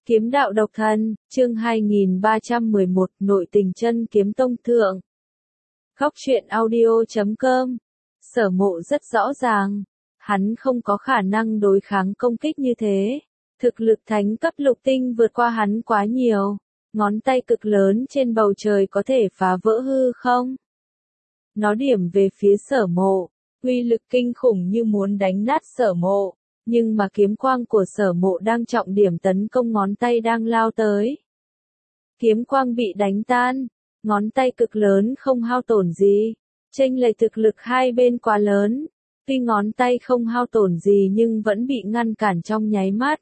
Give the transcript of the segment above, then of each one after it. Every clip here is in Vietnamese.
Kiếm đạo độc thân, chương 2311, nội tình chân kiếm tông thượng. Góc truyện audio.com. Sở Mộ rất rõ ràng, hắn không có khả năng đối kháng công kích như thế. Thực lực thánh cấp lục tinh vượt qua hắn quá nhiều, ngón tay cực lớn trên bầu trời có thể phá vỡ hư không. Nó điểm về phía Sở Mộ, uy lực kinh khủng như muốn đánh nát Sở Mộ. Nhưng mà kiếm quang của Sở Mộ đang trọng điểm tấn công ngón tay đang lao tới. Kiếm quang bị đánh tan, ngón tay cực lớn không hao tổn gì. Chênh lệch thực lực hai bên quá lớn, tuy ngón tay không hao tổn gì nhưng vẫn bị ngăn cản trong nháy mắt.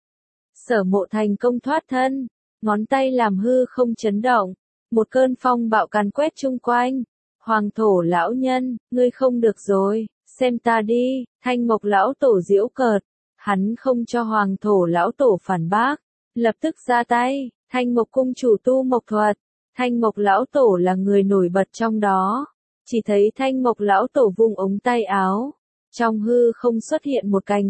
Sở Mộ thành công thoát thân, ngón tay làm hư không chấn động, một cơn phong bạo càn quét chung quanh. Hoàng Thổ lão nhân, ngươi không được rồi, xem ta đi. Thanh Mộc lão tổ giễu cợt, hắn không cho Hoàng Thổ lão tổ phản bác, lập tức ra tay. Thanh Mộc cung chủ tu mộc thuật, Thanh Mộc lão tổ là người nổi bật trong đó. Chỉ thấy Thanh Mộc lão tổ vung ống tay áo, trong hư không xuất hiện một cành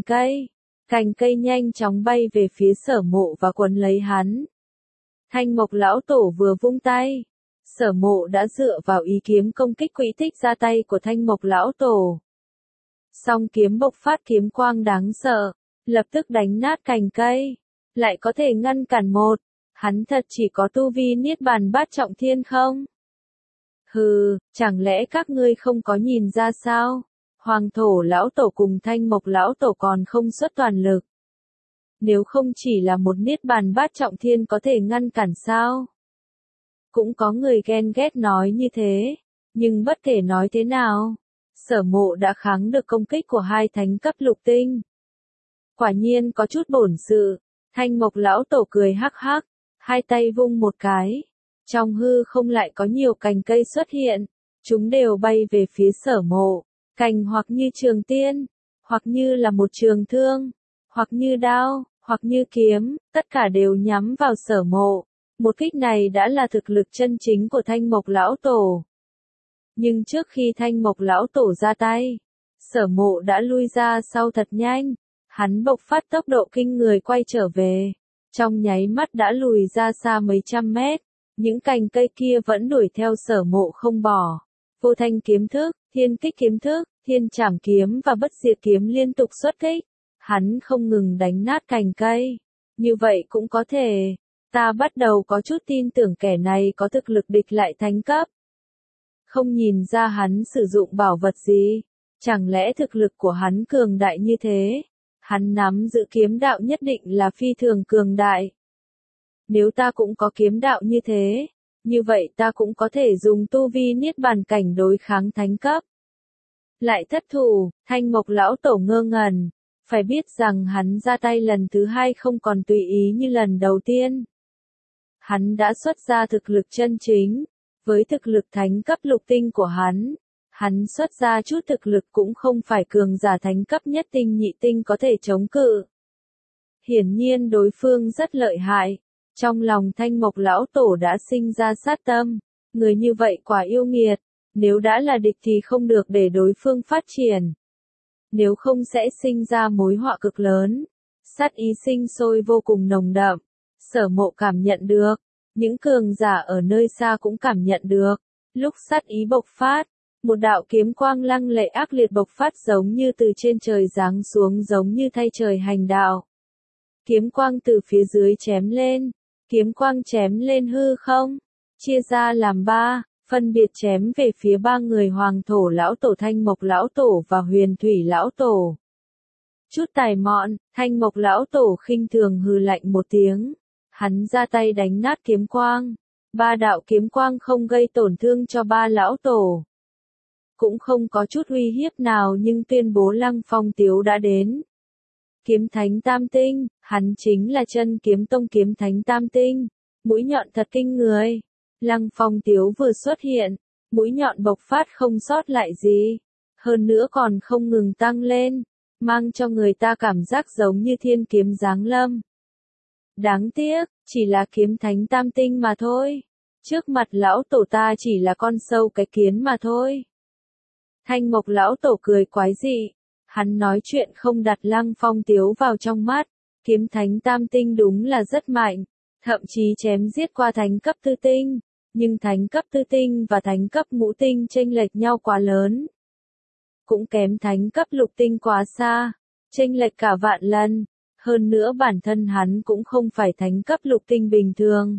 cây nhanh chóng bay về phía Sở Mộ và quấn lấy hắn. Thanh Mộc lão tổ vừa vung tay, Sở Mộ đã dựa vào ý kiếm công kích quỹ tích ra tay của Thanh Mộc lão tổ. Song kiếm bộc phát kiếm quang đáng sợ, lập tức đánh nát cành cây, lại có thể ngăn cản một. Hắn thật chỉ có tu vi niết bàn bát trọng thiên không? Hừ, chẳng lẽ các ngươi không có nhìn ra sao? Hoàng Thổ lão tổ cùng Thanh Mộc lão tổ còn không xuất toàn lực. Nếu không chỉ là một niết bàn bát trọng thiên có thể ngăn cản sao? Cũng có người ghen ghét nói như thế, nhưng bất kể nói thế nào, Sở Mộ đã kháng được công kích của hai thánh cấp lục tinh. Quả nhiên có chút bổn sự. Thanh Mộc lão tổ cười hắc hắc, hai tay vung một cái, trong hư không lại có nhiều cành cây xuất hiện, chúng đều bay về phía Sở Mộ, cành hoặc như trường tiên, hoặc như là một trường thương, hoặc như đao, hoặc như kiếm, tất cả đều nhắm vào Sở Mộ. Một kích này đã là thực lực chân chính của Thanh Mộc lão tổ. Nhưng trước khi Thanh Mộc lão tổ ra tay, Sở Mộ đã lui ra sau thật nhanh, hắn bộc phát tốc độ kinh người quay trở về, trong nháy mắt đã lùi ra xa mấy trăm mét, những cành cây kia vẫn đuổi theo Sở Mộ không bỏ. Vô Thanh kiếm thức, Thiên Kích kiếm thức, Thiên Trảm kiếm và Bất Diệt kiếm liên tục xuất kích, hắn không ngừng đánh nát cành cây. Như vậy cũng có thể, ta bắt đầu có chút tin tưởng kẻ này có thực lực địch lại thánh cấp. Không nhìn ra hắn sử dụng bảo vật gì, chẳng lẽ thực lực của hắn cường đại như thế? Hắn nắm giữ kiếm đạo nhất định là phi thường cường đại. Nếu ta cũng có kiếm đạo như thế, như vậy ta cũng có thể dùng tu vi niết bàn cảnh đối kháng thánh cấp. Lại thất thủ, Thanh Mộc lão tổ ngơ ngẩn, phải biết rằng hắn ra tay lần thứ hai không còn tùy ý như lần đầu tiên. Hắn đã xuất ra thực lực chân chính, với thực lực thánh cấp lục tinh của hắn xuất ra chút thực lực cũng không phải cường giả thánh cấp nhất tinh nhị tinh có thể chống cự. Hiển nhiên đối phương rất lợi hại, trong lòng Thanh Mộc lão tổ đã sinh ra sát tâm, người như vậy quả yêu nghiệt, nếu đã là địch thì không được để đối phương phát triển. Nếu không sẽ sinh ra mối họa cực lớn, sát ý sinh sôi vô cùng nồng đậm, Sở Mộ cảm nhận được, những cường giả ở nơi xa cũng cảm nhận được, lúc sát ý bộc phát. Một đạo kiếm quang lăng lệ ác liệt bộc phát giống như từ trên trời giáng xuống giống như thay trời hành đạo. Kiếm quang từ phía dưới chém lên, kiếm quang chém lên hư không, chia ra làm ba, phân biệt chém về phía ba người Hoàng Thổ lão tổ, Thanh Mộc lão tổ và Huyền Thủy lão tổ. Chút tài mọn, Thanh Mộc lão tổ khinh thường hừ lạnh một tiếng, hắn ra tay đánh nát kiếm quang. Ba đạo kiếm quang không gây tổn thương cho ba lão tổ, cũng không có chút uy hiếp nào nhưng tuyên bố Lăng Phong Tiếu đã đến. Kiếm thánh tam tinh, hắn chính là chân kiếm tông kiếm thánh tam tinh, mũi nhọn thật kinh người. Lăng Phong Tiếu vừa xuất hiện, mũi nhọn bộc phát không sót lại gì, hơn nữa còn không ngừng tăng lên, mang cho người ta cảm giác giống như thiên kiếm giáng lâm. Đáng tiếc, chỉ là kiếm thánh tam tinh mà thôi, trước mặt lão tổ ta chỉ là con sâu cái kiến mà thôi. Thanh Mộc lão tổ cười quái dị, hắn nói chuyện không đặt Lăng Phong Tiếu vào trong mắt, Kiếm thánh tam tinh đúng là rất mạnh, thậm chí chém giết qua thánh cấp tư tinh, nhưng thánh cấp tư tinh và thánh cấp ngũ tinh chênh lệch nhau quá lớn. Cũng kém thánh cấp lục tinh quá xa, chênh lệch cả vạn lần, hơn nữa bản thân hắn cũng không phải thánh cấp lục tinh bình thường.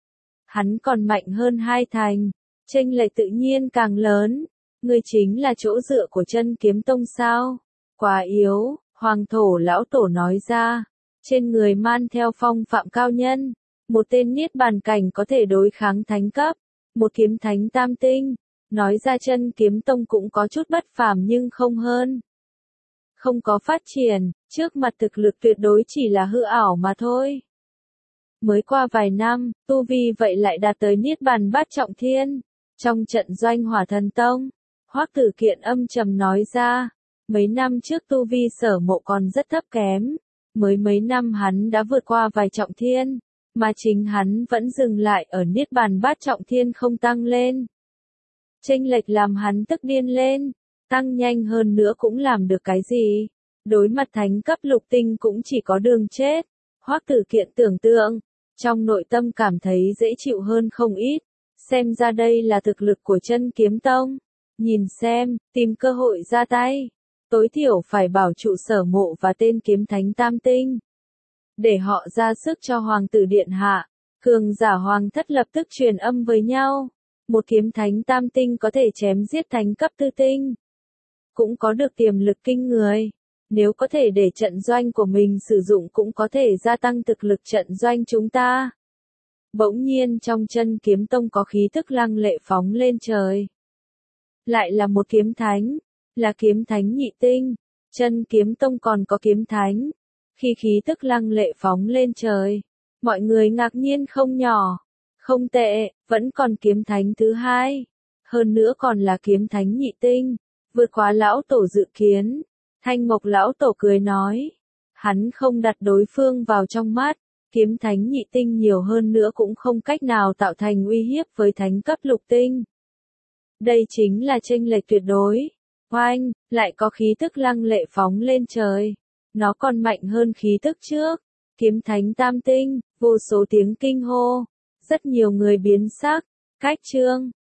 Hắn còn mạnh hơn hai thành, chênh lệch tự nhiên càng lớn. Ngươi chính là chỗ dựa của chân kiếm tông sao? Quá yếu, Hoàng thổ lão tổ nói ra. Trên người man theo phong phạm cao nhân, một tên niết bàn cảnh có thể đối kháng thánh cấp, một kiếm thánh tam tinh. Nói ra chân kiếm tông cũng có chút bất phàm nhưng không hơn. Không có phát triển, trước mặt thực lực tuyệt đối chỉ là hư ảo mà thôi. Mới qua vài năm, tu vi vậy lại đạt tới niết bàn bát trọng thiên. Trong trận doanh Hỏa Thần Tông, Hoắc Tử Kiện âm trầm nói ra, mấy năm trước tu vi Sở Mộ còn rất thấp kém, mới mấy năm hắn đã vượt qua vài trọng thiên, mà chính hắn vẫn dừng lại ở niết bàn bát trọng thiên không tăng lên. Chênh lệch làm hắn tức điên lên, tăng nhanh hơn nữa cũng làm được cái gì? Đối mặt thánh cấp lục tinh cũng chỉ có đường chết. Hoắc Tử Kiện tưởng tượng, trong nội tâm cảm thấy dễ chịu hơn không ít. Xem ra đây là thực lực của chân kiếm tông. Nhìn xem, tìm cơ hội ra tay. Tối thiểu phải bảo trụ Sở Mộ và tên kiếm thánh tam tinh. Để họ ra sức cho hoàng tử điện hạ. Cường giả hoàng thất lập tức truyền âm với nhau. Một kiếm thánh tam tinh có thể chém giết thánh cấp tư tinh. Cũng có được tiềm lực kinh người. Nếu có thể để trận doanh của mình sử dụng cũng có thể gia tăng thực lực trận doanh chúng ta. Bỗng nhiên trong chân kiếm tông có khí tức lăng lệ phóng lên trời. Lại là một kiếm thánh, là kiếm thánh nhị tinh. Chân kiếm tông còn có kiếm thánh. Khi khí tức lăng lệ phóng lên trời, mọi người ngạc nhiên không nhỏ. Không tệ, vẫn còn kiếm thánh thứ hai. Hơn nữa còn là kiếm thánh nhị tinh. Vượt quá lão tổ dự kiến. Thanh Mộc lão tổ cười nói. Hắn không đặt đối phương vào trong mắt. Kiếm thánh nhị tinh nhiều hơn nữa cũng không cách nào tạo thành uy hiếp với thánh cấp lục tinh. Đây chính là chênh lệch tuyệt đối. Oanh, lại có khí tức lăng lệ phóng lên trời. Nó còn mạnh hơn khí tức trước. Kiếm thánh tam tinh, vô số tiếng kinh hô. Rất nhiều người biến sắc. Cách chương.